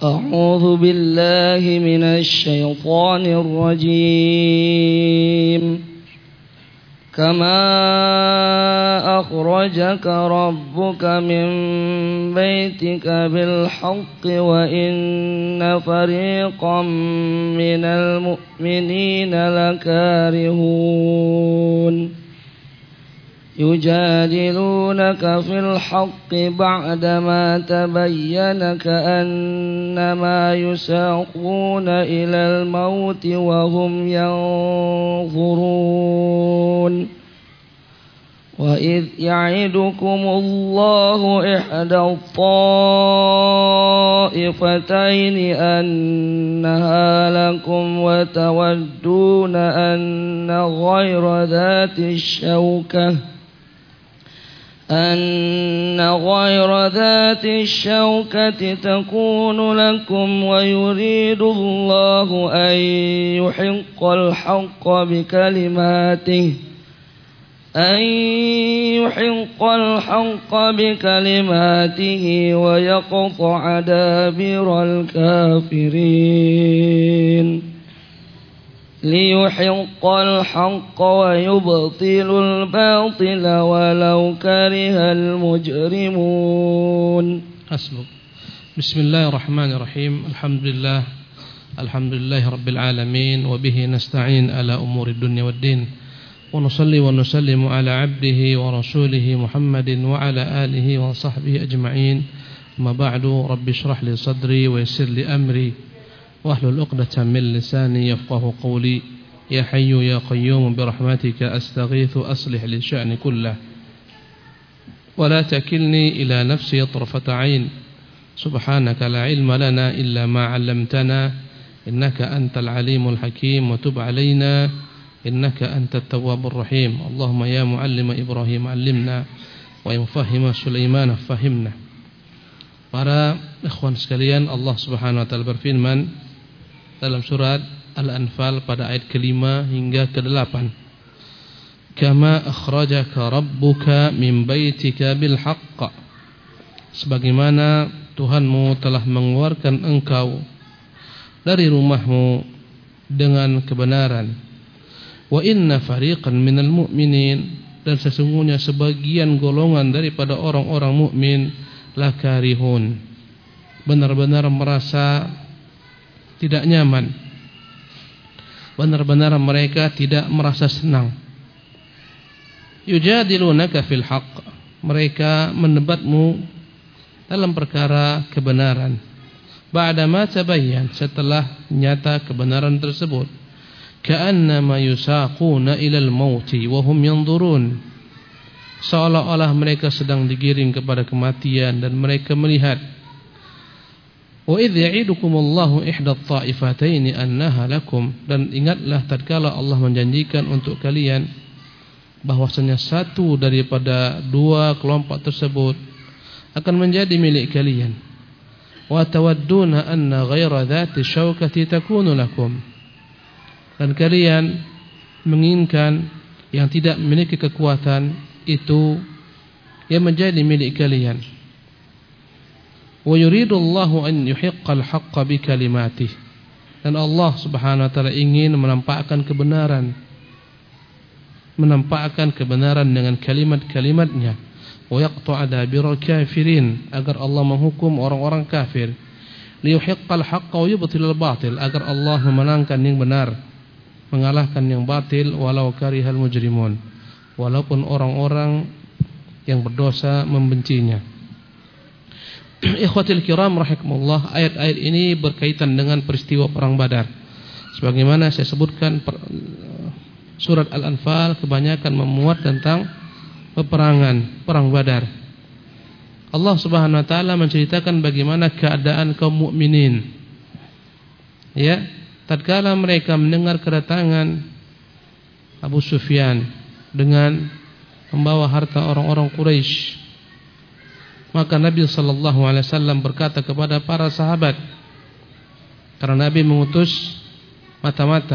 أعوذ بالله من الشيطان الرجيم كما أخرجك ربك من بيتك بالحق وإن فريقا من المؤمنين لكارهون يجادلونك في الحق بعدما تبين كأنما يساقون إلى الموت وهم ينظرون وإذ يعدكم الله إحدى الطائفتين أنها لكم وتودون أن غير ذات الشوكة تكون لكم ويريد الله أن يحق الحق بكلماته ويقطع دابر الكافرين ليحق الحق ويبطل الباطل ولو كره المجرمون. حسبك. بسم الله الرحمن الرحيم. الحمد لله رب العالمين وبه نستعين على أمور الدنيا والدين ونصلي ونسلم على عبده ورسوله محمد وعلى آله وصحبه أجمعين. ما بعد رب اشرح لي صدري ويسر لي أمري واحلل عقدة من لساني يفقه قولي. يا حي يا قيوم برحمتك أستغيث أصلح لي شأني كله ولا تكلني إلى نفسي طرفة عين. سبحانك لا علم لنا إلا ما علمتنا إنك أنت العليم الحكيم وتب علينا إنك أنت التواب الرحيم. اللهم يا معلم إبراهيم علمنا wa yufahhima Sulaiman fahimna. Para ikhwan sekalian, Allah Subhanahu wa taala berfirman dalam surat Al-Anfal pada ayat ke-5 hingga ke-8. Kama akhrajaka rabbuka min baitika bil haqq. Sebagaimana Tuhanmu telah mengeluarkan engkau dari rumahmu dengan kebenaran. Wa inna fariqan minal mu'minin, dan sesungguhnya sebagian golongan daripada orang-orang mukmin lakarihun, benar-benar merasa tidak nyaman, benar-benar mereka tidak merasa senang. Yujadilunaka fil haqq, mereka mendebatmu dalam perkara kebenaran. Ba'dama tabayyan, setelah nyata kebenaran tersebut. Ka'annama yusaquna ilal mauti wa hum yanzurun, seolah-olah mereka sedang digiring kepada kematian dan mereka melihat. Wa idh ya'idukumullahu ihda at-ta'ifataini annaha lakum, dan ingatlah tatkala Allah menjanjikan untuk kalian bahwasanya satu daripada dua kelompok tersebut akan menjadi milik kalian. Wa tawadduna anna ghaira dhati syaukati takunu lakum, dan kalian menginginkan yang tidak memiliki kekuatan itu yang menjadi milik kalian. Wa yuridullahu an yuhiqqal haqqa bi kalimatih, dan Allah Subhanahu wa taala ingin menampakkan kebenaran dengan kalimat-kalimatnya. Wa yaqta'a dabiral kafirin, agar Allah menghukum orang-orang kafir. Liyuhiqqal haqqa wa yubtilal batil, agar Allah memenangkan yang benar, mengalahkan yang batil. Walau karihal mujrimun, walaupun orang-orang yang berdosa membencinya. Ikhwatil kiram rahimakumullah, ayat-ayat ini berkaitan dengan peristiwa perang Badar. Sebagaimana saya sebutkan, surat Al-Anfal kebanyakan memuat tentang peperangan perang Badar. Allah Subhanahu wa taala menceritakan bagaimana keadaan kaum mukminin, ya, tatkala mereka mendengar kedatangan Abu Sufyan dengan membawa harta orang-orang Quraisy. Maka Nabi sallallahu alaihi wasallam berkata kepada para sahabat, karena Nabi mengutus mata-mata,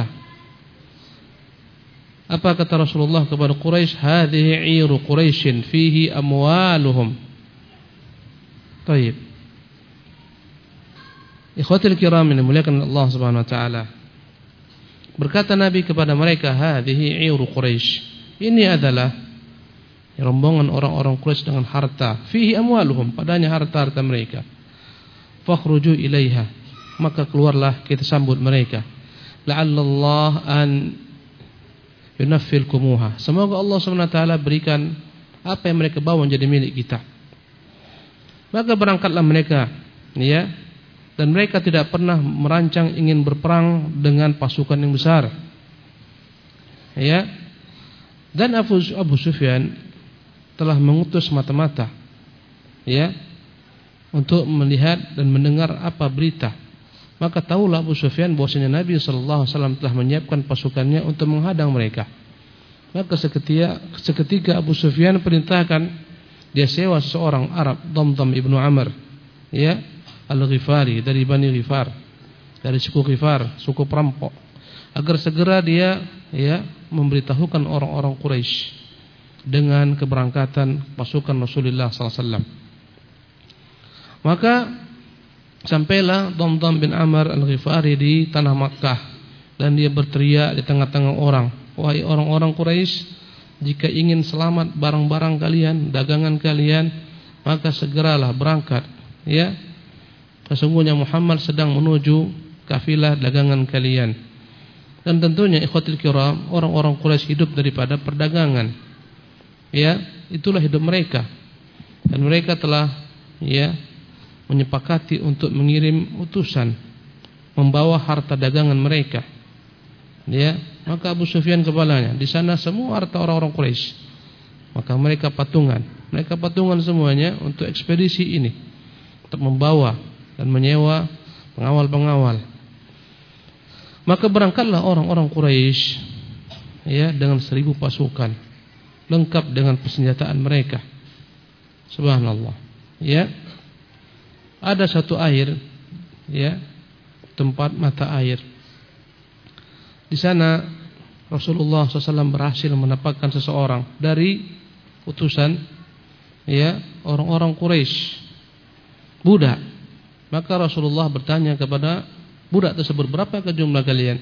apa kata Rasulullah kepada Quraisy? Hadhihi 'iru Quraisyin fihi amwaluhum. Baik. Ikhwatul kiram yang dimuliakan Allah Subhanahu wa taala. Berkata Nabi kepada mereka, "Hadhihi 'iru Quraisy." Ini adalah rombongan orang-orang Quraisy dengan harta. Fihi amwaluhum, padanya harta-harta mereka. Fakhruju ilaiha, maka keluarlah kita sambut mereka. La'allallah an yunaffilkumuha. Semoga Allah Subhanahu wa taala berikan apa yang mereka bawa menjadi milik kita. Maka berangkatlah mereka, ya. Dan mereka tidak pernah merancang ingin berperang dengan pasukan yang besar. Ya. Dan Abu Sufyan telah mengutus mata-mata, ya, untuk melihat dan mendengar apa berita. Maka tahulah Abu Sufyan bahwasanya Nabi sallallahu alaihi wasallam telah menyiapkan pasukannya untuk menghadang mereka. Maka seketika Abu Sufyan perintahkan dia sewa seorang Arab, Damdam ibnu Amr, ya, Al-Ghifari, dari Bani Ghifar, dari suku Ghifar, suku perampok, agar segera dia, ya, memberitahukan orang-orang Quraisy dengan keberangkatan pasukan Rasulullah SAW. Maka sampailah Damdam bin Amr Al-Ghifari di tanah Makkah, dan dia berteriak di tengah-tengah orang, "Wahai orang-orang Quraisy, jika ingin selamat barang-barang kalian, dagangan kalian, maka segeralah berangkat, ya. Sesungguhnya Muhammad sedang menuju kafilah dagangan kalian." Dan tentunya ikhwatul kiram, orang-orang Quraisy hidup daripada perdagangan. Ya, itulah hidup mereka. Dan mereka telah, ya, menyepakati untuk mengirim utusan membawa harta dagangan mereka. Ya, maka Abu Sufyan kepalanya. Di sana semua harta orang-orang Quraisy. Maka mereka patungan semuanya untuk ekspedisi ini, untuk membawa dan menyewa pengawal-pengawal. Maka berangkatlah orang-orang Quraisy, ya, dengan 1000 pasukan, lengkap dengan persenjataan mereka. Subhanallah. Ya. Ada satu air, ya, tempat mata air. Di sana Rasulullah SAW berhasil mendapatkan seseorang dari utusan, ya, orang-orang Quraisy, budak. Maka Rasulullah bertanya kepada budak tersebut, "Berapakah jumlah kalian?"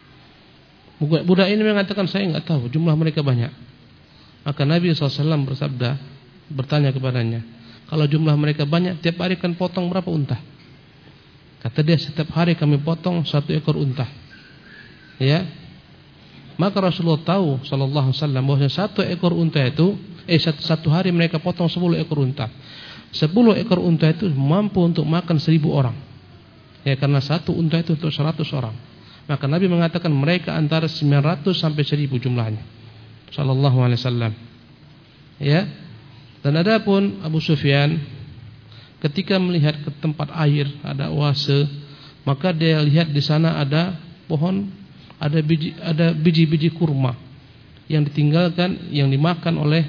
Budak ini mengatakan, "Saya enggak tahu, jumlah mereka banyak." Maka Nabi SAW bersabda, bertanya kepadanya, "Kalau jumlah mereka banyak, tiap hari kan potong berapa unta?" Kata dia, "Setiap hari kami potong 1 ekor unta." Ya. Maka Rasulullah tahu sallallahu alaihi wasallam bahwa 1 ekor unta itu, satu hari mereka potong 10 ekor unta. 10 ekor unta itu mampu untuk makan 1000 orang. Ya, karena 1 unta itu untuk 100 orang. Maka Nabi mengatakan mereka antara 900 sampai 1000 jumlahnya. Sallallahu alaihi wasallam. Ya. Dan adapun Abu Sufyan ketika melihat ke tempat air, ada oase, maka dia lihat di sana ada pohon, ada biji-biji kurma yang ditinggalkan, yang dimakan oleh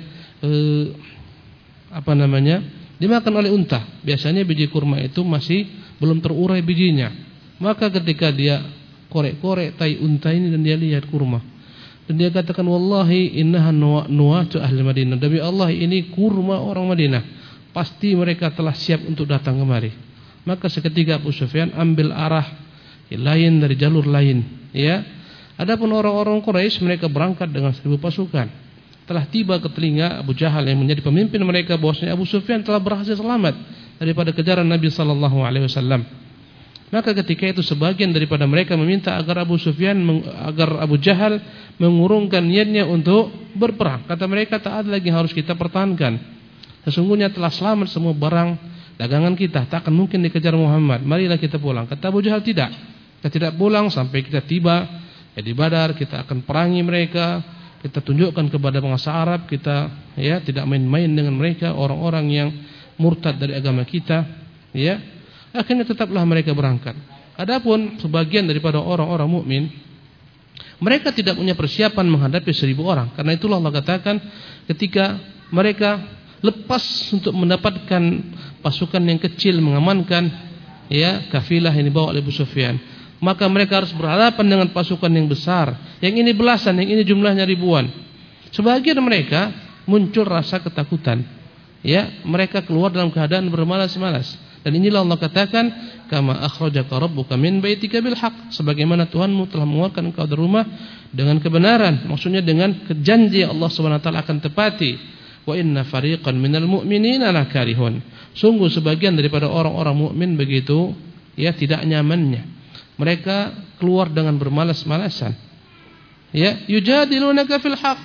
dimakan oleh unta. Biasanya biji kurma itu masih belum terurai bijinya. Maka ketika dia korek-korek tai unta ini dan dia lihat kurma, dan dia katakan, "Wallahi innaha nuwatu ahli Madinah." Demi Allah, ini kurma orang Madinah. Pasti mereka telah siap untuk datang kemari. Maka seketika Abu Sufyan ambil arah lain dari jalur lain, ya. Adapun orang-orang Quraisy, mereka berangkat dengan 1000 pasukan. Telah tiba ke telinga Abu Jahal yang menjadi pemimpin mereka bahwasanya Abu Sufyan telah berhasil selamat daripada kejaran Nabi sallallahu alaihi wasallam. Maka ketika itu sebagian daripada mereka meminta agar Abu Jahal mengurungkan niatnya untuk berperang. Kata mereka, tak ada lagi harus kita pertahankan. Sesungguhnya telah selamat semua barang dagangan kita, tak akan mungkin dikejar Muhammad. Marilah kita pulang. Kata Abu Jahal, tidak. Kita tidak pulang sampai kita tiba di Badar. Kita akan perangi mereka. Kita tunjukkan kepada bangsa Arab kita, ya, tidak main-main dengan mereka, orang-orang yang murtad dari agama kita, ya. Akhirnya tetaplah mereka berangkat. Adapun sebagian daripada orang-orang mukmin, mereka tidak punya persiapan menghadapi 1000 orang. Karena itulah Allah katakan ketika mereka lepas untuk mendapatkan pasukan yang kecil mengamankan, ya, kafilah yang dibawa oleh Abu Sufyan, maka mereka harus berhadapan dengan pasukan yang besar. Yang ini belasan, yang ini jumlahnya ribuan. Sebagian mereka muncul rasa ketakutan. Ya, mereka keluar dalam keadaan bermalas-malas. Dan inilah Allah katakan, kama akhrajaka rabbuka min baitika bil haqq, sebagaimana Tuhanmu telah mengeluarkan engkau dari rumah dengan kebenaran, maksudnya dengan janji Allah Subhanahu wa taala akan tepati. Wa inna fariqan minal mu'minina lakarihun. Sungguh sebagian daripada orang-orang mukmin begitu ya tidak nyamannya. Mereka keluar dengan bermalas-malasan. Ya, yujadilunaka fil haqq.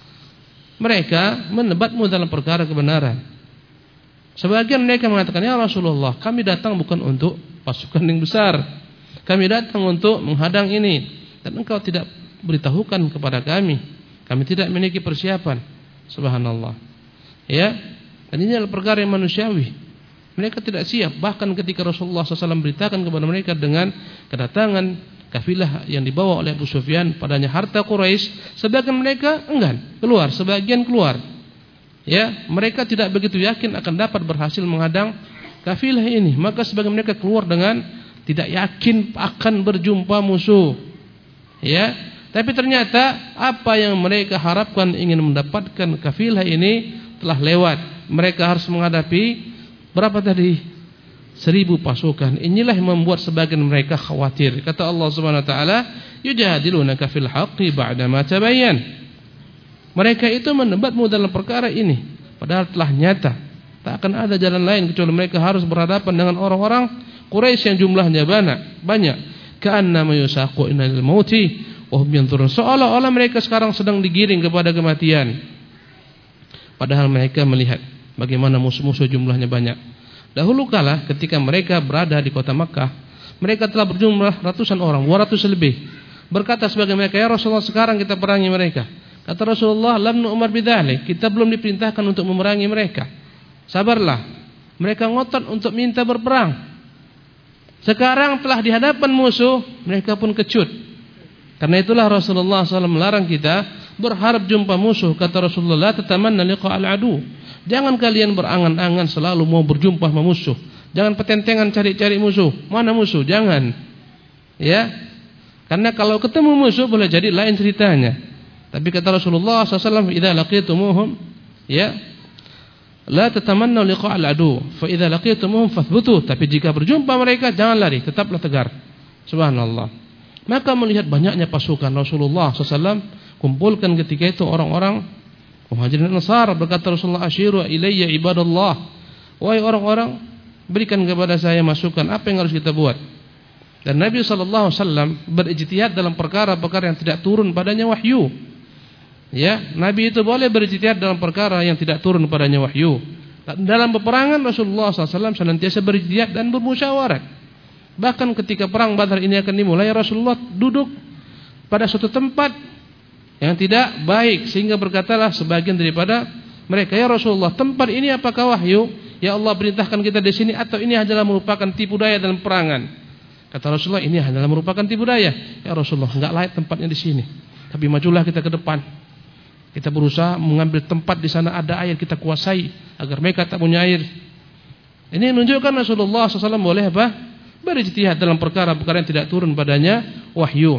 Mereka menebatmu dalam perkara kebenaran. Sebagian mereka mengatakan, ya Rasulullah, kami datang bukan untuk pasukan yang besar. Kami datang untuk menghadang ini. Dan engkau tidak beritahukan kepada kami. Kami tidak memiliki persiapan. Subhanallah. Ya, dan ini adalah perkara yang manusiawi. Mereka tidak siap. Bahkan ketika Rasulullah SAW beritakan kepada mereka dengan kedatangan kafilah yang dibawa oleh Abu Sufyan, padanya harta Quraisy, sebagian mereka enggan keluar, sebagian keluar. Ya, mereka tidak begitu yakin akan dapat berhasil menghadang kafilah ini. Maka sebagian mereka keluar dengan tidak yakin akan berjumpa musuh. Ya, tapi ternyata apa yang mereka harapkan ingin mendapatkan kafilah ini telah lewat. Mereka harus menghadapi berapa tadi? 1000 pasukan. Inilah yang membuat sebagian mereka khawatir. Kata Allah Subhanahu wa taala, yujadilunaka fil haqqi ba'da ma tabayyan. Mereka itu mendebatmu dalam perkara ini, padahal telah nyata. Tak akan ada jalan lain kecuali mereka harus berhadapan dengan orang-orang Quraisy yang jumlahnya banyak. Ka'annama yusaqu ilal mauti wa hum yanzurun. Seolah-olah mereka sekarang sedang digiring kepada kematian. Padahal mereka melihat bagaimana musuh-musuh jumlahnya banyak. Dahulu kala ketika mereka berada di kota Makkah, mereka telah berjumlah ratusan orang, 200 lebih. Berkata sebagai mereka, ya Rasulullah, sekarang kita perangi mereka. Kata Rasulullah, lam nu'mar bidzalik, kita belum diperintahkan untuk memerangi mereka. Sabarlah. Mereka ngotot untuk minta berperang. Sekarang telah di hadapan musuh, mereka pun kecut. Karena itulah Rasulullah SAW melarang kita berharap jumpa musuh. Kata Rasulullah, tatamanna liqa'al adu. Jangan kalian berangan-angan selalu mau berjumpa sama musuh. Jangan petentengan cari-cari musuh. Mana musuh? Jangan. Ya. Karena kalau ketemu musuh boleh jadi lain ceritanya. Tapi kata Rasulullah SAW, idza laqitumuhum, ya, la tatamannu liqa'al adu, fa idza laqitumuhum fathbutu. Tapi jika berjumpa mereka jangan lari, tetaplah tegar. Subhanallah. Maka melihat banyaknya pasukan, Rasulullah SAW kumpulkan ketika itu orang-orang Muhajirin dan Ansar. Berkata Rasulullah, asyiru ilayya ibadallah, wahai orang-orang, berikan kepada saya masukan apa yang harus kita buat. Dan Nabi SAW berijtihad dalam perkara-perkara yang tidak turun padanya wahyu. Ya, Nabi itu boleh berijtihad dalam perkara yang tidak turun padanya wahyu. Dalam peperangan Rasulullah SAW senantiasa berijtihad dan bermusyawarah. Bahkan ketika perang Badar ini akan dimulai, Rasulullah duduk pada suatu tempat yang tidak baik, sehingga berkatalah sebagian daripada mereka, ya Rasulullah, tempat ini apakah wahyu? Ya Allah perintahkan kita di sini, atau ini adalah merupakan tipu daya dalam perangan? Kata Rasulullah, ini adalah merupakan tipu daya. Ya Rasulullah, enggak layak tempatnya di sini. Tapi majulah kita ke depan. Kita berusaha mengambil tempat di sana ada air, kita kuasai agar mereka tak punya air. Ini menunjukkan Rasulullah SAW boleh apa? Berijtihad dalam perkara-perkara yang tidak turun padanya wahyu.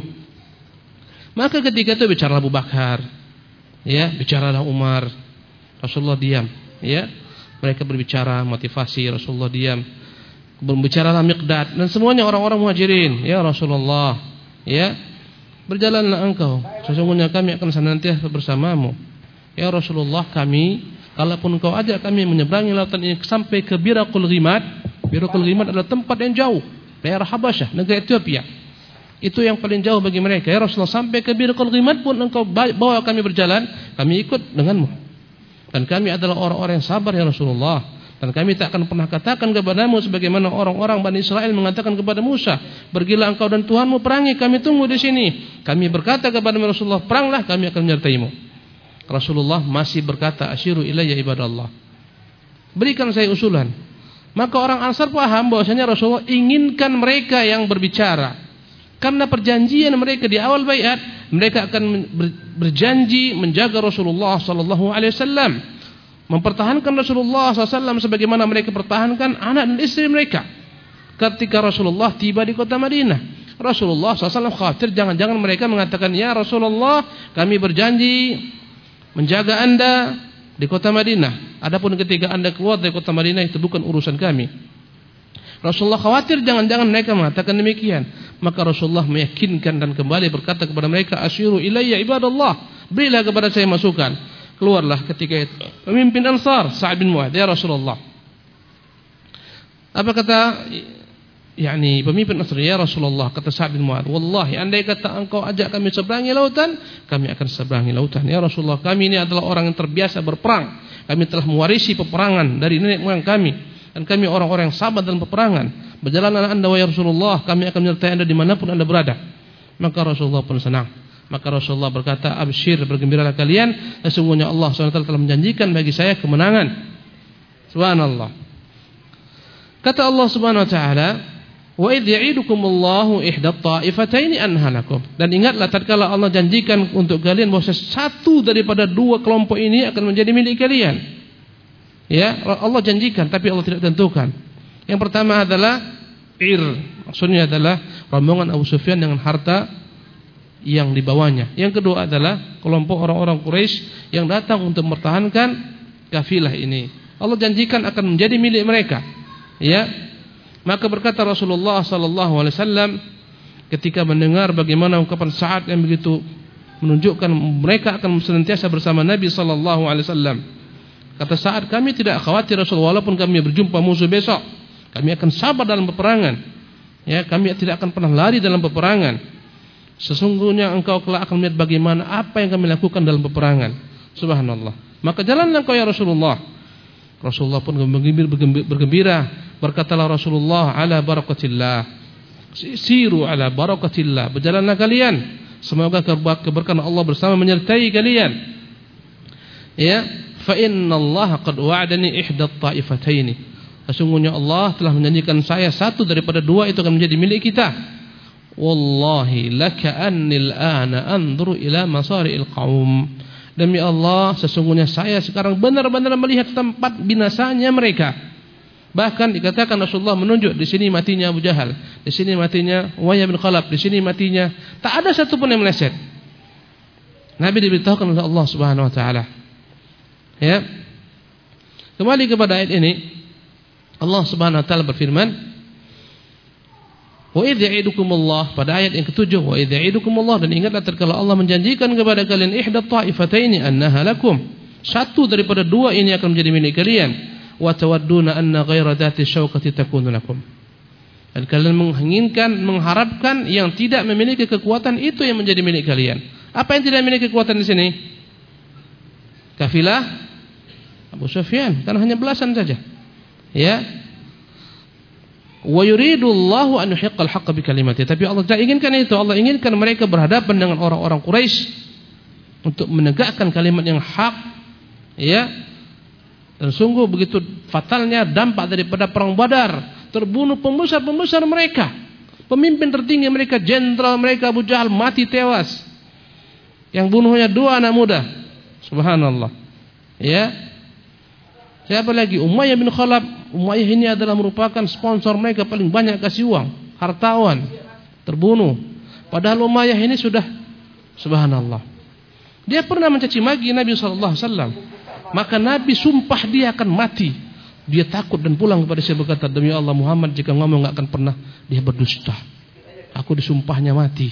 Maka ketika itu bicara Abu Bakar, ya, bicaralah Umar, Rasulullah diam, ya. Mereka berbicara motivasi, Rasulullah diam. Berbicaralah Miqdad dan semuanya orang-orang Muhajirin, ya Rasulullah, ya. Berjalanlah engkau, sesungguhnya kami akan senantiasa bersamamu. Ya Rasulullah, kami, kalaupun engkau ajak kami menyeberangi lautan ini sampai ke Birakul Ghimad. Birakul Ghimad adalah tempat yang jauh, daerah Habasyah, negara Ethiopia. Itu yang paling jauh bagi mereka. Ya Rasulullah, sampai ke Birakul Ghimad pun engkau bawa kami berjalan, kami ikut denganmu. Dan kami adalah orang-orang yang sabar ya Rasulullah. Dan kami tak akan pernah katakan kepadamu sebagaimana orang-orang Bani Israel mengatakan kepada Musa, pergilah engkau dan Tuhanmu perangi, kami tunggu di sini. Kami berkata kepada Rasulullah, peranglah, kami akan menyertaimu. Rasulullah masih berkata, asyiru ilayya ibadallah, berikan saya usulan. Maka orang Ansar paham bahwasanya Rasulullah inginkan mereka yang berbicara. Karena perjanjian mereka di awal baiat, mereka akan berjanji menjaga Rasulullah SAW, mempertahankan Rasulullah SAW sebagaimana mereka pertahankan anak dan istri mereka. Ketika Rasulullah tiba di kota Madinah, Rasulullah SAW khawatir jangan-jangan mereka mengatakan, ya Rasulullah, kami berjanji menjaga anda di kota Madinah. Adapun ketika anda keluar dari kota Madinah, itu bukan urusan kami. Rasulullah khawatir jangan-jangan mereka mengatakan demikian. Maka Rasulullah meyakinkan dan kembali berkata kepada mereka, asyiru ilayya ibadallah, berilah kepada saya masukan. Keluarlah ketika itu pemimpin Ansar, Sa'ad bin Mu'adz, ya Rasulullah. Apa kata pemimpin Ansar, ya Rasulullah, kata Sa'ad bin Mu'adz, wallahi andai kata engkau ajak kami seberangi lautan, kami akan seberangi lautan. Ya Rasulullah, kami ini adalah orang yang terbiasa berperang. Kami telah mewarisi peperangan dari nenek moyang kami, dan kami orang-orang yang sabar dalam peperangan. Berjalanlah anda wahai Rasulullah, kami akan menyertai anda dimanapun anda berada. Maka Rasulullah pun senang. Maka Rasulullah berkata, absyir, bergembiralah kalian, sesungguhnya Allah SWT telah menjanjikan bagi saya kemenangan. Subhanallah. Kata Allah Subhanahu wa taala, wa idh ya'idukumullahu ihdat ta'ifataini anhalakum. Dan ingatlah tatkala Allah janjikan untuk kalian bahwa satu daripada dua kelompok ini akan menjadi milik kalian. Ya, Allah janjikan tapi Allah tidak tentukan. Yang pertama adalah maksudnya adalah rombongan Abu Sufyan dengan harta yang dibawanya. Yang kedua adalah kelompok orang-orang Quraisy yang datang untuk mempertahankan kafilah ini. Allah janjikan akan menjadi milik mereka. Ya. Maka berkata Rasulullah sallallahu alaihi wasallam ketika mendengar bagaimana ungkapan Sa'ad yang begitu menunjukkan mereka akan senantiasa bersama Nabi sallallahu alaihi wasallam. Kata Sa'ad, kami tidak khawatir Rasulullah, walaupun kami berjumpa musuh besok, kami akan sabar dalam peperangan. Ya, kami tidak akan pernah lari dalam peperangan. Sesungguhnya engkau kelak akan melihat bagaimana apa yang kami lakukan dalam peperangan. Subhanallah. Maka jalanlah engkau ya Rasulullah. Rasulullah pun bergembira. Berkatalah Rasulullah, ala barakatillah, siru ala barakatillah, berjalanlah kalian, semoga keberkahan Allah bersama menyertai kalian. Ya, fa innallaha qad wa'adani ihdat ta'ifataini, sesungguhnya Allah telah menjanjikan saya satu daripada dua itu akan menjadi milik kita. Wallahi laka'annil ana anzuru ila masari'il qaum, demi Allah sesungguhnya saya sekarang benar-benar melihat tempat binasanya mereka. Bahkan dikatakan Rasulullah menunjuk di sini matinya Abu Jahal, di sini matinya Umayyah bin Khalaf, di sini matinya, tak ada satu pun yang meleset. Nabi diberitahukan oleh Allah Subhanahu wa taala. Ya. Kembali kepada ayat ini, Allah Subhanahu wa taala berfirman, wa idh ya'idukumullah, pada ayat yang ke-7, wa idh ya'idukumullah, dan ingatlah tatkala Allah menjanjikan kepada kalian ihdat ta'ifataini annaha lakum, satu daripada dua ini akan menjadi milik kalian. Wa tawadduna anna ghaira dzati syauqati takunu lakum, dan kalian menginginkan, mengharapkan yang tidak memiliki kekuatan itu yang menjadi milik kalian. Apa yang tidak memiliki kekuatan di sini? Kafilah Abu Sufyan, karena hanya belasan saja. Ya. Wa yuridullahu an yuhiqqal haqqa bi kalimatihi, tapi Allah tidak inginkan itu. Allah inginkan mereka berhadapan dengan orang-orang Quraisy untuk menegakkan kalimat yang hak. Ya. Dan sungguh begitu fatalnya dampak daripada perang Badar, terbunuh pembesar-pembesar mereka, pemimpin tertinggi mereka, jenderal mereka Abu Jahal mati tewas. Yang bunuhnya dua anak muda. Subhanallah. Ya. Siapa lagi? Umayyah bin Khalaf. Umayyah ini adalah merupakan sponsor mereka paling banyak kasih uang, hartawan, terbunuh. Padahal Umayyah ini sudah, subhanallah, dia pernah mencaci maki Nabi sallallahu alaihi wasallam. Maka Nabi sumpah dia akan mati. Dia takut dan pulang kepada saya berkata, demi Allah Muhammad jika ngomong gak akan pernah dia berdusta. Aku disumpahnya mati.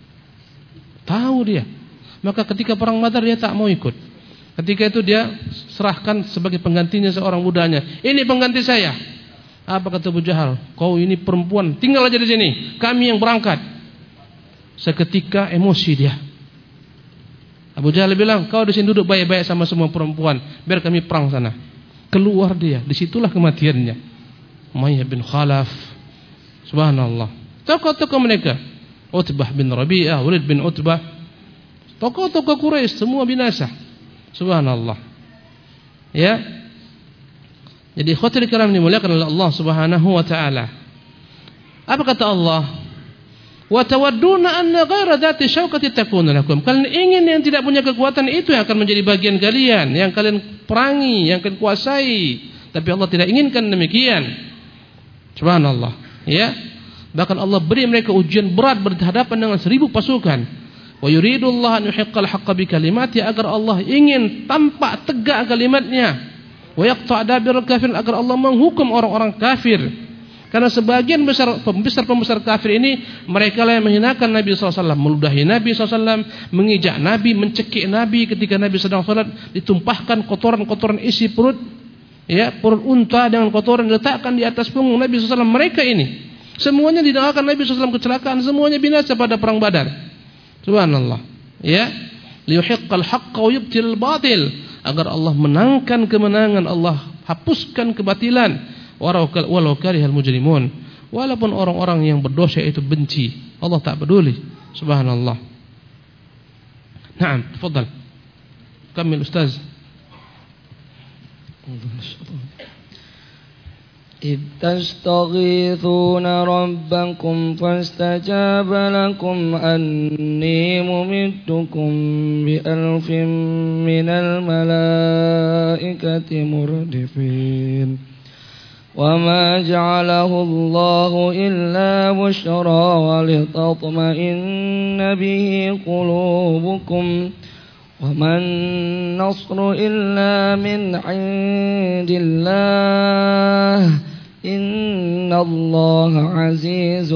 Tahu dia. Maka ketika perang Badar dia tak mau ikut. Ketika itu dia serahkan sebagai penggantinya seorang budanya. Ini pengganti saya. Apa kata Abu Jahal? Kau ini perempuan, tinggal aja di sini. Kami yang berangkat. Seketika emosi dia. Abu Jahal bilang, kau di sini duduk baik-baik sama semua perempuan, biar kami perang sana. Keluar dia, disitulah kematiannya. Umayyah bin Khalaf, subhanallah. Tokoh-tokoh mereka, Utbah bin Rabi'ah, Walid bin Utbah, tokoh-tokoh Quraisy semua binasa. Subhanallah. Ya. Jadi khawatir kiram dimuliakan oleh Allah Subhanahu wa taala. Apa kata Allah? Wa tawadduna anna ghaira dzati syauqati takunu lakum. Kalian ingin yang tidak punya kekuatan itu yang akan menjadi bagian kalian, yang kalian perangi, yang kalian kuasai. Tapi Allah tidak inginkan demikian. Subhanallah. Ya. Bahkan Allah beri mereka ujian berat berhadapan dengan 1000 pasukan. Wa yuridullahu an yuhiqqal haqqa bi kalimati, agar Allah ingin tampak tegak kalimatnya. Wa yaqta' dabiral kafir, agar Allah menghukum orang-orang kafir. Karena sebagian besar pembesar kafir ini, mereka lah yang menghinakan Nabi SAW, meludahi Nabi SAW, mengijak Nabi, mencekik Nabi ketika Nabi sedang salat, ditumpahkan kotoran-kotoran isi perut, ya, perut unta dengan kotoran diletakkan di atas punggung Nabi SAW. Mereka ini semuanya didoakan Nabi SAW kecelakaan, semuanya binasa pada perang Badar. Subhanallah. Ya, liyuhiqqal haqqa wa yubtilal batil, agar Allah menangkan kemenangan, Allah hapuskan kebatilan. Walau karihal mujrimun, walaupun orang-orang yang berdosa itu benci, Allah tak peduli. Subhanallah. Naam, tafadhal. Kamil ustaz. إذ تستغيثون ربكم فاستجاب لكم أني ممدكم بألف من الملائكة مردفين وما جعله الله إلا بشرى ولتطمئن به قلوبكم وما النصر إلا من عند الله إن الله عزيز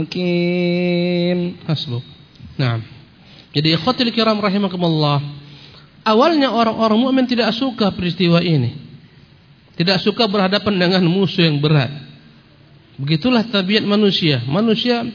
حكيم. Hasbuk. Naam. Jadi ikhwatul kiram rahimakumullah, awalnya orang-orang mukmin tidak suka peristiwa ini, tidak suka berhadapan dengan musuh yang berat. Begitulah tabiat manusia. Manusia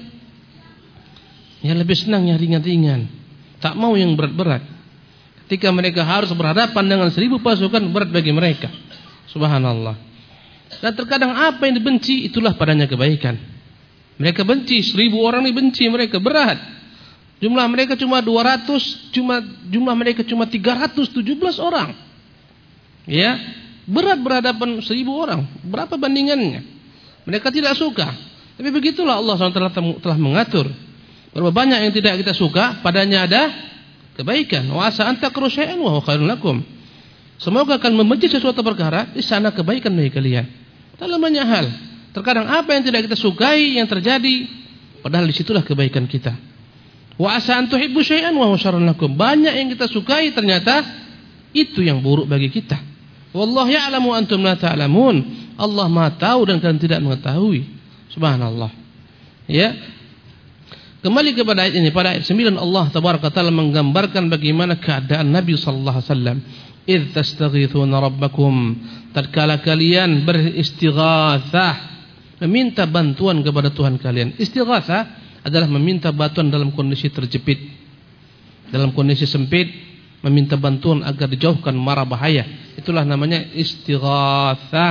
yang lebih senang yang ringan-ringan, tak mau yang berat-berat. Ketika mereka harus berhadapan dengan 1000 pasukan, berat bagi mereka. Subhanallah. Dan terkadang apa yang dibenci, itulah padanya kebaikan. Mereka benci, 1000 orang ini benci mereka, berat. Jumlah mereka cuma 200, jumlah mereka cuma 317 orang. Ya, berat berhadapan 1000 orang. Berapa bandingannya? Mereka tidak suka. Tapi begitulah Allah SWT telah mengatur. Berapa banyak yang tidak kita suka, padanya ada kebaikan. Wa asa an takrahu syai'an wa huwa khairun lakum. Semoga akan membenci sesuatu perkara, di sana kebaikan bagi kalian. Dalam banyak hal. Terkadang apa yang tidak kita sukai yang terjadi, padahal disitulah kebaikan kita. Wa asa an tuhibbu syai'an wa huwa syarrun lakum. Banyak yang kita sukai ternyata itu yang buruk bagi kita. Wallahu ya'lamu antum la ta'lamun. Allah Maha tahu dan kalian tidak mengetahui. Subhanallah. Ya. Kembali kepada ayat ini, pada ayat 9 Allah tabaraka taala menggambarkan bagaimana keadaan Nabi sallallahu alaihi wasallam. Idz tastaghithuna rabbakum, tatkala kalian beristighatsah, meminta bantuan kepada Tuhan kalian. Istighatsah adalah meminta bantuan dalam kondisi terjepit, dalam kondisi sempit, meminta bantuan agar dijauhkan mara bahaya. Itulah namanya istighatsah.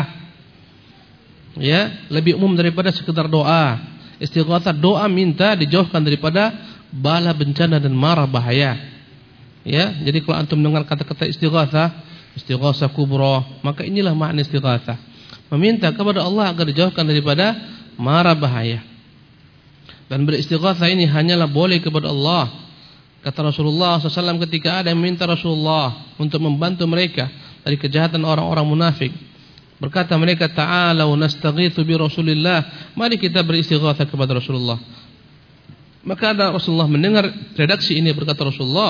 Ya, lebih umum daripada sekedar doa. Istighatsah doa minta dijauhkan daripada bala bencana dan mara bahaya. Ya, jadi kalau antum mendengar kata-kata istighatsah kubra, maka inilah makna istighatsah. Meminta kepada Allah agar dijauhkan daripada mara bahaya. Dan beristighatsah ini hanyalah boleh kepada Allah. Kata Rasulullah SAW ketika ada yang meminta Rasulullah untuk membantu mereka dari kejahatan orang-orang munafik, berkata mereka, ta'alau nastaghitsu bi Rasulillah, mari kita beristighatsah kepada Rasulullah. Maka ada Rasulullah mendengar redaksi ini, berkata Rasulullah,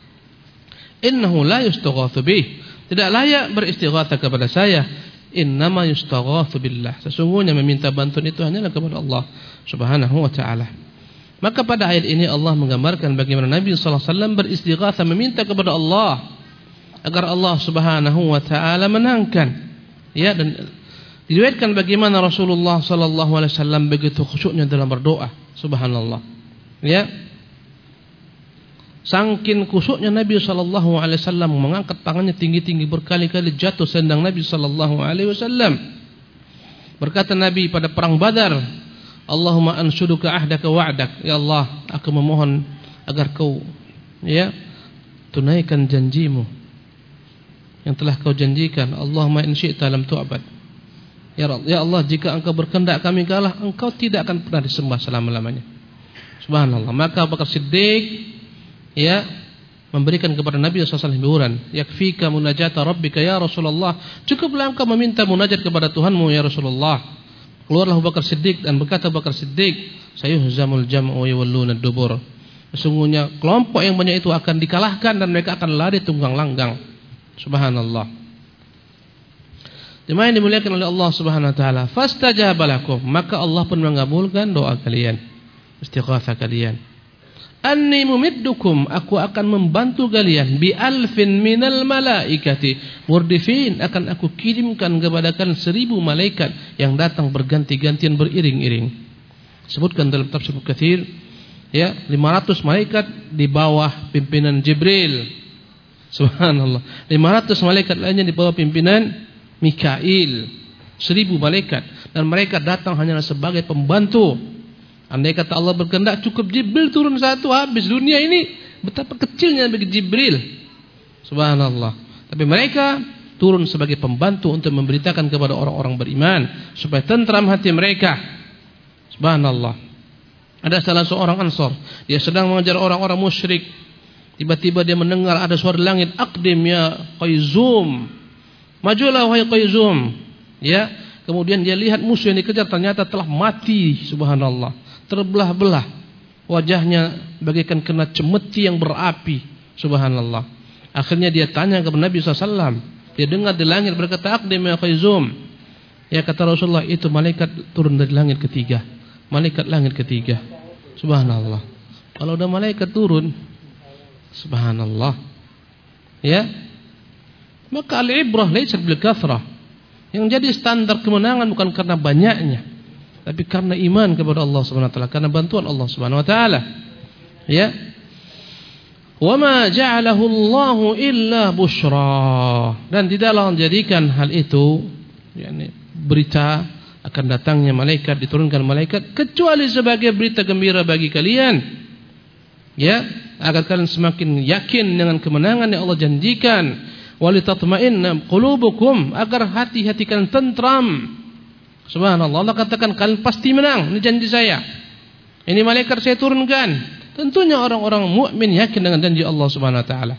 innahu la yustaghatsu bih, tidak layak beristighatsah kepada saya. Innama yustaghatsu billah, sesungguhnya meminta bantuan itu hanyalah kepada Allah Subhanahu wa taala. Maka pada ayat ini Allah menggambarkan bagaimana Nabi sallallahu alaihi wasallam beristighatsah, meminta kepada Allah agar Allah Subhanahu wa taala menangkan. Ya, dan diriwayatkan bagaimana Rasulullah sallallahu alaihi wasallam begitu khusyuknya dalam berdoa. Subhanallah. Ya. Saking khusyuknya Nabi sallallahu alaihi wasallam mengangkat tangannya tinggi-tinggi, berkali-kali jatuh sendang Nabi sallallahu alaihi wasallam. Berkata Nabi pada perang Badar, Allahumma anshuduka ahdaka wa'dak. Ya Allah, aku memohon agar kau tunaikan janjimu yang telah kau janjikan. Allahumma in syi'ta lam tu'bad. Ya Allah, jika engkau berkehendak kami kalah, engkau tidak akan pernah disembah selama-lamanya. Subhanallah. Maka Abu Bakar Siddiq memberikan kepada Nabi SAW hiburan. Yakfika munajata rabbika ya Rasulullah, cukuplah engkau meminta munajat kepada Tuhanmu ya Rasulullah. Keluarlah Abu Bakar Siddiq dan berkata Abu Bakar Siddiq, sayuhzamul jam'u wa yawalluna dubur. Sesungguhnya kelompok yang banyak itu akan dikalahkan dan mereka akan lari tunggang langgang. Subhanallah. Jemaah yang dimuliakan oleh Allah Subhanahu wa taala, fastajaba lakum, maka Allah pun mengabulkan doa kalian, istighatsah kalian. Anni mumiddukum, aku akan membantu kalian bi alfin minal malaikati murdifin, akan aku kirimkan kepada kalian 1000 malaikat yang datang berganti-gantian beriring-iring. Sebutkan dalam tafsir Katsir, ya, 500 malaikat di bawah pimpinan Jibril. Subhanallah. 500 malaikat lainnya di bawah pimpinan Mikail. 1000 malaikat, dan mereka datang hanya sebagai pembantu. Andai kata Allah berkehendak cukup Jibril turun satu, habis dunia ini. Betapa kecilnya bagi Jibril. Subhanallah. Tapi mereka turun sebagai pembantu untuk memberitakan kepada orang-orang beriman supaya tentram hati mereka. Subhanallah. Ada salah seorang Ansar, dia sedang mengajar orang-orang musyrik. Tiba-tiba dia mendengar ada suara di langit, "Aqdim ya Qaizum." Majulah wahai Qaizum. Ya, kemudian dia lihat musuh yang dikejar ternyata telah mati. Subhanallah. Terbelah-belah, wajahnya bagaikan kena cemeti yang berapi. Subhanallah. Akhirnya dia tanya kepada Nabi SAW. Dia dengar di langit berkata, "Aqdim ya Qaizum." Ya, kata Rasulullah, itu malaikat turun dari langit ketiga. Malaikat langit ketiga. Subhanallah. Kalau udah malaikat turun, subhanallah, ya, maka al-ibrah laysat bil kathrah. Yang jadi standar kemenangan bukan karena banyaknya, tapi karena iman kepada Allah Subhanahu wa taala, karena bantuan Allah Subhanahu wa taala. Ya. Wa ma ja'alahu Allahu illa busyra. Dan tidaklah menjadikan hal itu, yakni berita akan datangnya malaikat, diturunkan malaikat, kecuali sebagai berita gembira bagi kalian. Ya, agar kalian semakin yakin dengan kemenangan yang Allah janjikan. Walitatma'inna qulubukum, agar hati-hati kalian tentram. Subhanallah, Allah katakan kalian pasti menang, ini janji saya. Ini malaikat saya turunkan. Tentunya orang-orang mukmin yakin dengan janji Allah Subhanahu wa taala.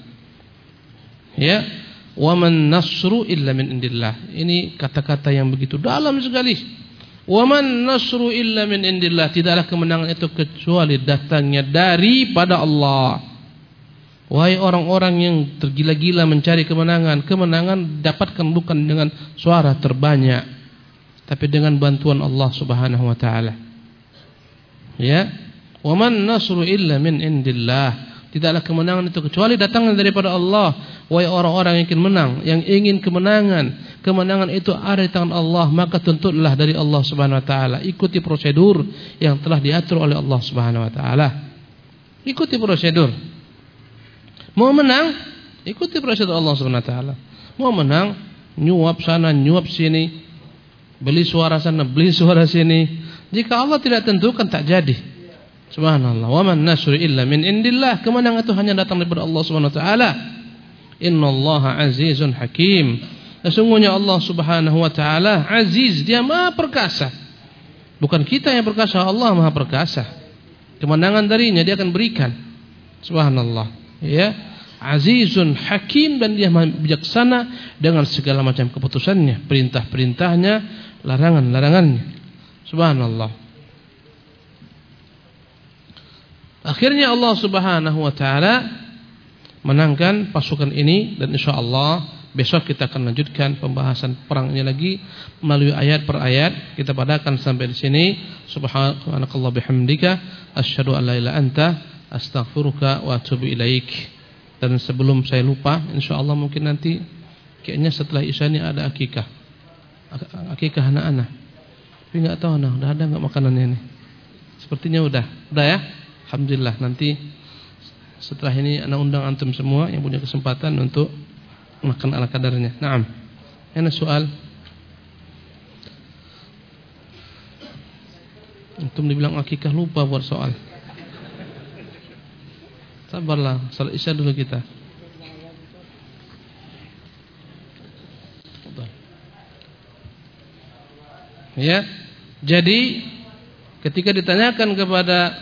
Ya, wa man nasru illa min indillah. Ini kata-kata yang begitu dalam sekali. Wa man nasru illa min indillah, tidaklah kemenangan itu kecuali datangnya daripada Allah. Wahai orang-orang yang tergila-gila mencari kemenangan, kemenangan dapatkan bukan dengan suara terbanyak, tapi dengan bantuan Allah Subhanahu wa taala. Ya, wa man nasru illa min indillah. Tidaklah kemenangan itu kecuali datangnya daripada Allah. Wahai orang-orang yang ingin menang, yang ingin kemenangan, kemenangan itu ada di tangan Allah, maka tuntutlah dari Allah Subhanahu wa taala. Ikuti prosedur yang telah diatur oleh Allah Subhanahu wa taala. Ikuti prosedur. Mau menang, ikuti prosedur Allah Subhanahu wa taala. Mau menang, nyuap sana, nyuap sini, beli suara sana, beli suara sini. Jika Allah tidak tentukan, tak jadi. Subhanallah. Wa man nasru illa min indillah. Kemenangan itu hanya datang daripada Allah Subhanahu wa taala. Innallaha azizun hakim. Sesungguhnya Allah Subhanahu wa taala aziz, dia Maha perkasa. Bukan kita yang perkasa, Allah Maha perkasa. Kemenangan darinya dia akan berikan. Subhanallah. Ya, azizun hakim, dan dia bijaksana dengan segala macam keputusannya, perintah-perintahnya, larangan-larangannya. Subhanallah. Akhirnya Allah Subhanahu wa taala menangkan pasukan ini, dan insyaallah besok kita akan lanjutkan pembahasan perang ini lagi melalui ayat per ayat. Kita padakan sampai di sini. Subhanakallah bihamdika asyhadu an la ilaha illa anta astaghfiruka wa atubu ilaik. Dan sebelum saya lupa, insyaallah mungkin nanti kayaknya setelah Isya ini ada akikah. Akikah anak-anak. Tapi enggak tahu udah ada enggak makanannya ini. Sepertinya udah ya. Alhamdulillah, nanti setelah ini anak undang antum semua yang punya kesempatan untuk makan ala kadarnya. Naam. Ada soal? Antum dibilang akikah lupa buat soal. Sabarlah, salat Isya dulu kita. Ya. Jadi ketika ditanyakan kepada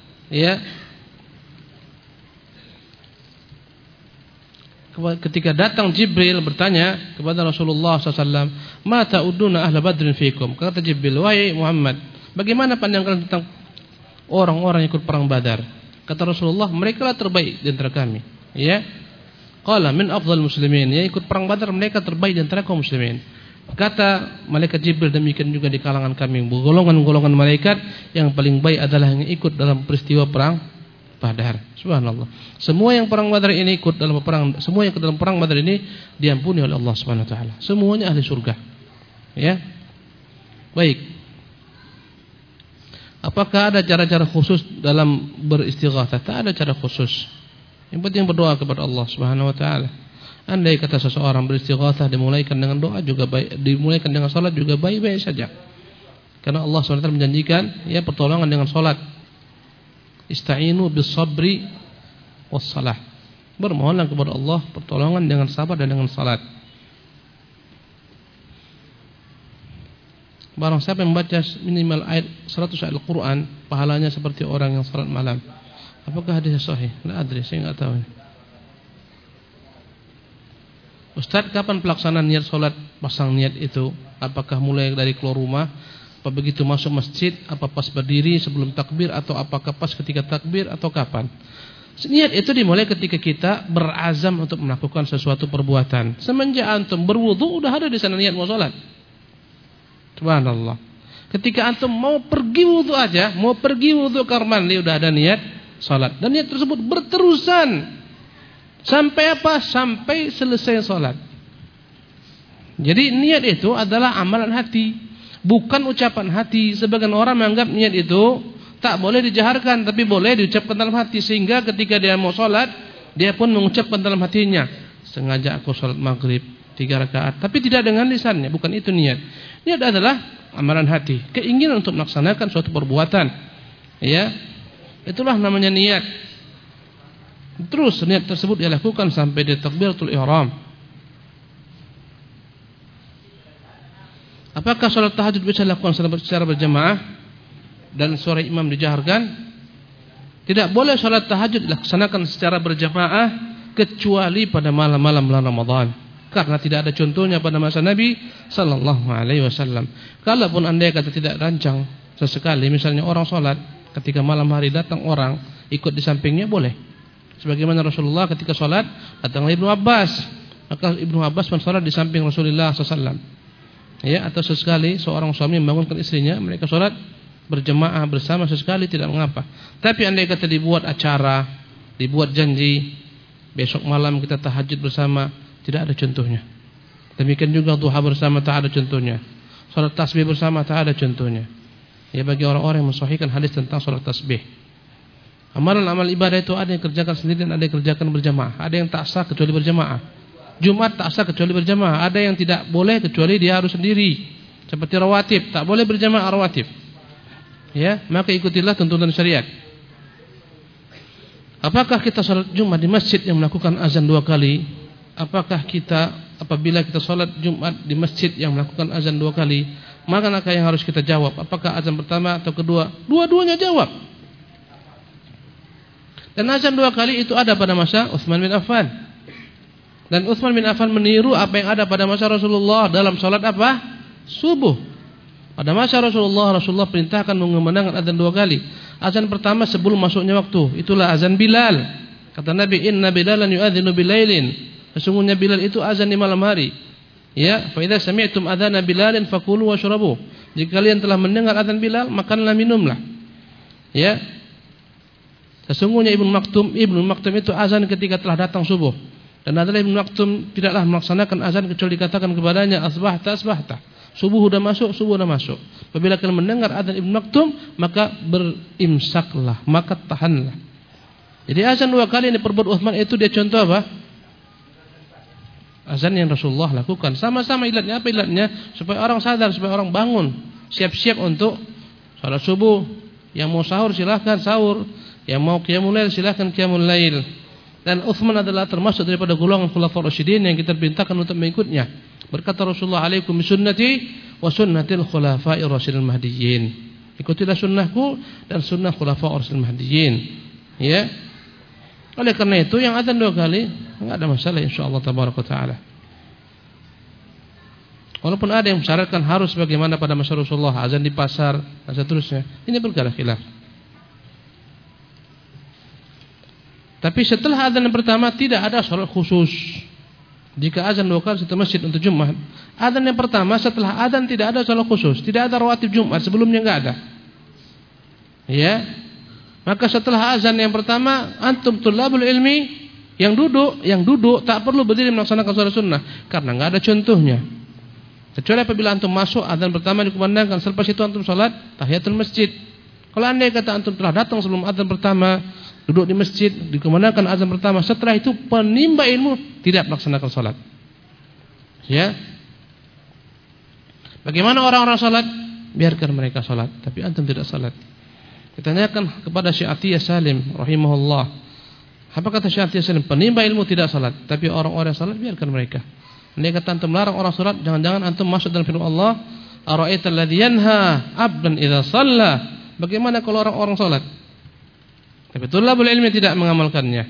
ketika datang Jibril bertanya kepada Rasulullah SAW, "Ma ta'uduna ahla badrin fikum?" Kata Jibril, "Wahai Muhammad, bagaimana pandangan tentang orang-orang yang ikut perang Badar?" Kata Rasulullah, "Mereka lah terbaik di antara kami." Ya. Qala min afdal muslimin, yang ikut perang Badar mereka terbaik di antara kaum muslimin. Kata malaikat Jibril, demikian juga di kalangan kami, golongan-golongan malaikat yang paling baik adalah yang ikut dalam peristiwa perang Badar. Subhanallah. Semua yang perang Badar ini ikut dalam perang, semua yang ikut dalam perang Badar ini diampuni oleh Allah Subhanahu wa taala. Semuanya ahli surga. Ya. Baik. Apakah ada cara-cara khusus dalam beristighatsah? Tak ada cara khusus. Yang penting berdoa kepada Allah Subhanahu wa taala. Andai kata seseorang beristighatsah dimulaikan dengan doa juga baik, dimulaikan dengan salat juga baik-baik saja. Karena Allah SWT menjanjikan ya pertolongan dengan salat. Ista'inu bis-sabri was-salah. Bermohonlah kepada Allah pertolongan dengan sabar dan dengan salat. Barang siapa yang membaca minimal ayat 100 ayat Al-Quran, pahalanya seperti orang yang salat malam. Apakah hadisnya sahih? La adri, saya enggak tahu. Ustaz, kapan pelaksanaan niat solat pasang niat itu? Apakah mulai dari keluar rumah, apa begitu masuk masjid, apa pas berdiri sebelum takbir, atau apakah pas ketika takbir, atau kapan? Niat itu dimulai ketika kita berazam untuk melakukan sesuatu perbuatan. Semenjak antum berwudu udah ada di sana niat mau solat. Subhanallah. Ketika antum mau pergi wudu aja, mau pergi wudu kamar mandi udah ada niat solat. Dan niat tersebut berterusan. Sampai apa? Sampai selesai sholat. Jadi niat itu adalah amalan hati, bukan ucapan hati. Sebagian orang menganggap niat itu tak boleh dijaharkan, tapi boleh diucapkan dalam hati. Sehingga ketika dia mau sholat, dia pun mengucapkan dalam hatinya, sengaja aku sholat maghrib 3 rakaat. Tapi tidak dengan lisannya, bukan itu niat. Niat adalah amalan hati, keinginan untuk melaksanakan suatu perbuatan. Ya, itulah namanya niat. Terus niat tersebut dia lakukan sampai di takbiratul ihram. Apakah salat tahajud bisa dilakukan secara berjamaah dan suara imam dijaharkan? Tidak boleh salat tahajud dilaksanakan secara berjamaah kecuali pada malam-malam bulan Ramadan. Karena tidak ada contohnya pada masa Nabi sallallahu alaihi wasallam. Kalaupun andai kata tidak rancang sesekali, misalnya orang salat ketika malam hari datang orang ikut di sampingnya boleh. Sebagaimana Rasulullah ketika sholat datanglah Ibnu Abbas, maka Ibnu Abbas pun sholat di samping Rasulullah SAW. Ya, atau sesekali seorang suami membangunkan istrinya, mereka sholat berjemaah bersama sesekali tidak mengapa. Tapi andai kata dibuat acara, dibuat janji, besok malam kita tahajud bersama, tidak ada contohnya. Demikian juga duha bersama tak ada contohnya. Sholat tasbih bersama tak ada contohnya. Ya, bagi orang-orang yang mensahihkan hadis tentang sholat tasbih. Amalan-amal ibadah itu ada yang kerjakan sendiri dan ada yang kerjakan berjamaah. Ada yang tak sah kecuali berjamaah. Jumat tak sah kecuali berjamaah. Ada yang tidak boleh kecuali dia harus sendiri. Seperti rawatib, tak boleh berjamaah rawatib. Ya, maka ikutilah tuntunan syariat. Apakah kita salat Jumat di masjid yang melakukan azan 2 kali? Apakah kita apabila kita salat Jumat di masjid yang melakukan azan 2 kali, maka yang harus kita jawab? Apakah azan pertama atau kedua? Dua-duanya jawab. Dan azan 2 kali itu ada pada masa Utsman bin Affan. Dan Utsman bin Affan meniru apa yang ada pada masa Rasulullah dalam salat apa? Subuh. Pada masa Rasulullah perintahkan mengumandangkan azan 2 kali. Azan pertama sebelum masuknya waktu, itulah azan Bilal. Kata Nabi, "Inna Bilalan yu'adzinu bilailin." Sesungguhnya Bilal itu azan di malam hari. Ya, fa idza sami'tum adzana Bilalin fakulu washrabu. Jika kalian telah mendengar azan Bilal, makanlah minumlah. Ya. Sesungguhnya Ibnu Maktum itu azan ketika telah datang subuh. Dan adalah Ibnu Maktum tidaklah melaksanakan azan kecuali dikatakan kepadanya asbahta. Subuh sudah masuk. Apabila kalian mendengar azan Ibnu Maktum, maka berimsaklah, maka tahanlah. Jadi azan 2 kali yang diperbuat Utsman itu dia contoh apa? Azan yang Rasulullah lakukan. Sama-sama ilatnya, apa ilatnya? Supaya orang sadar, supaya orang bangun, siap-siap untuk salat subuh. Yang mau sahur silahkan sahur. Yang mau qiyamul lail silakan qiyamul lail. Dan Utsman adalah termasuk daripada golongan khulafaur rasyidin yang kita perintahkan untuk mengikutnya. Berkata Rasulullah, "Alaikum bisunnati wa sunnatil khulafa'ir rasyidil mahdiyyin." Ikutilah sunnahku dan sunnah khulafaur rasyidil mahdiyyin. Ya. Oleh karena itu yang azan 2 kali enggak ada masalah insyaallah tabaraka taala. Walaupun ada yang mensyaratkan harus bagaimana pada masa Rasulullah, azan di pasar dan seterusnya. Ini perkara khilaf. Tapi setelah azan yang pertama tidak ada salat khusus. Jika azan 2 kali satu masjid untuk Jumat, azan yang pertama setelah azan tidak ada salat khusus, tidak ada rawatib Jumat, sebelumnya enggak ada. Ya. Maka setelah azan yang pertama, antum tulabul ilmi yang duduk tak perlu berdiri melaksanakan salat sunnah karena enggak ada contohnya. Kecuali apabila antum masuk azan pertama dikumandangkan, selepas itu antum salat tahiyatul masjid. Kalau andai kata antum telah datang sebelum azan pertama, duduk di masjid, dikumandangkan azan pertama, setelah itu penimba ilmu tidak melaksanakan salat. Ya. Bagaimana orang-orang salat? Biarkan mereka salat, tapi antum tidak salat. Ditanyakan kepada Syekh Atiyah Salim rahimahullah. Apa kata Syekh Atiyah Salim? Penimba ilmu tidak salat, tapi orang-orang salat biarkan mereka. Andai kata antum melarang orang salat, jangan-jangan antum masuk dalam firman Allah, "Ara'aital ladzi yanha 'abdan idza shalla." Bagaimana kalau orang-orang salat? Tapi tulabul ilmi tidak mengamalkannya.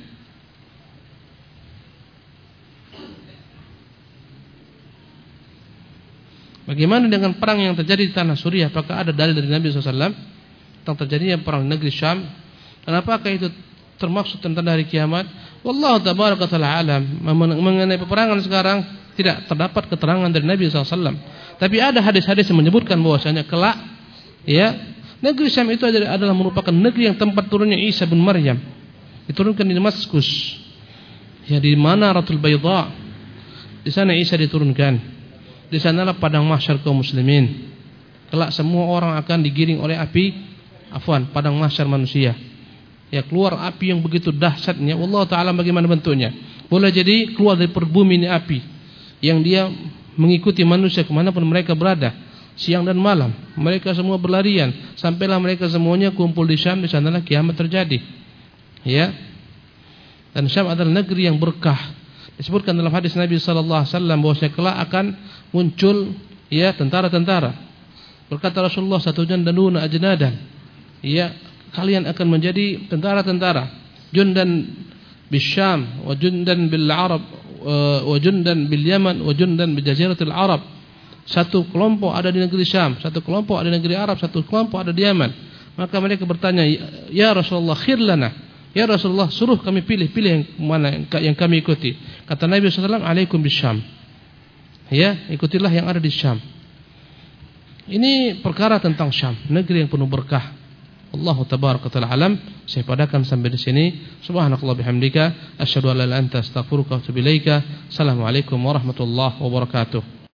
Bagaimana dengan perang yang terjadi di tanah Suriah? Apakah ada dalil dari Nabi SAW tentang terjadinya perang di negeri Syam? Kenapakah itu termaksud tentang hari kiamat? Wallahu tabaraka ta'ala alam. Mengenai peperangan sekarang tidak terdapat keterangan dari Nabi SAW. Tapi ada hadis-hadis yang menyebutkan bahwasanya kelak, ya, negeri Syam itu adalah merupakan negeri yang tempat turunnya Isa bin Maryam. Diturunkan di Damaskus. Ya, di mana Ratul Bayda. Di sana Isa diturunkan. Di sanalah padang mahsyar kaum muslimin. Kelak semua orang akan digiring oleh api, padang mahsyar manusia. Ya, keluar api yang begitu dahsyatnya. Wallahu taala bagaimana bentuknya. Boleh jadi keluar dari perut bumi ini api yang dia mengikuti manusia kemanapun mereka berada. Siang dan malam mereka semua berlarian, sampailah mereka semuanya kumpul di Syam. Di sanalah kiamat terjadi. Ya. Dan Syam adalah negeri yang berkah. Disebutkan dalam hadis Nabi sallallahu alaihi wasallam bahwasanya kelak akan muncul, ya, tentara-tentara. Berkata Rasulullah, "Satujanduna ajnadan." Ya, kalian akan menjadi tentara-tentara. Jundan bisyam wa jundan bil Arab wa jundan bil Yaman wa jundan bi jaziratil Arab. Satu kelompok ada di negeri Syam, satu kelompok ada di negeri Arab, satu kelompok ada di Yaman. Maka mereka bertanya, "Ya Rasulullah, khir lana." Ya Rasulullah, suruh kami pilih yang mana yang kami ikuti. Kata Nabi SAW, "Alaikum bisyam." Ya, ikutilah yang ada di Syam. Ini perkara tentang Syam, negeri yang penuh berkah. Allahu tabaraka ta'ala alam. Saya padakan sampai di sini. Subhanakallah bihamdika, asyhadu an la ilaha illa anta, astaghfiruka wa atubu ilaika. Assalamualaikum warahmatullahi wabarakatuh.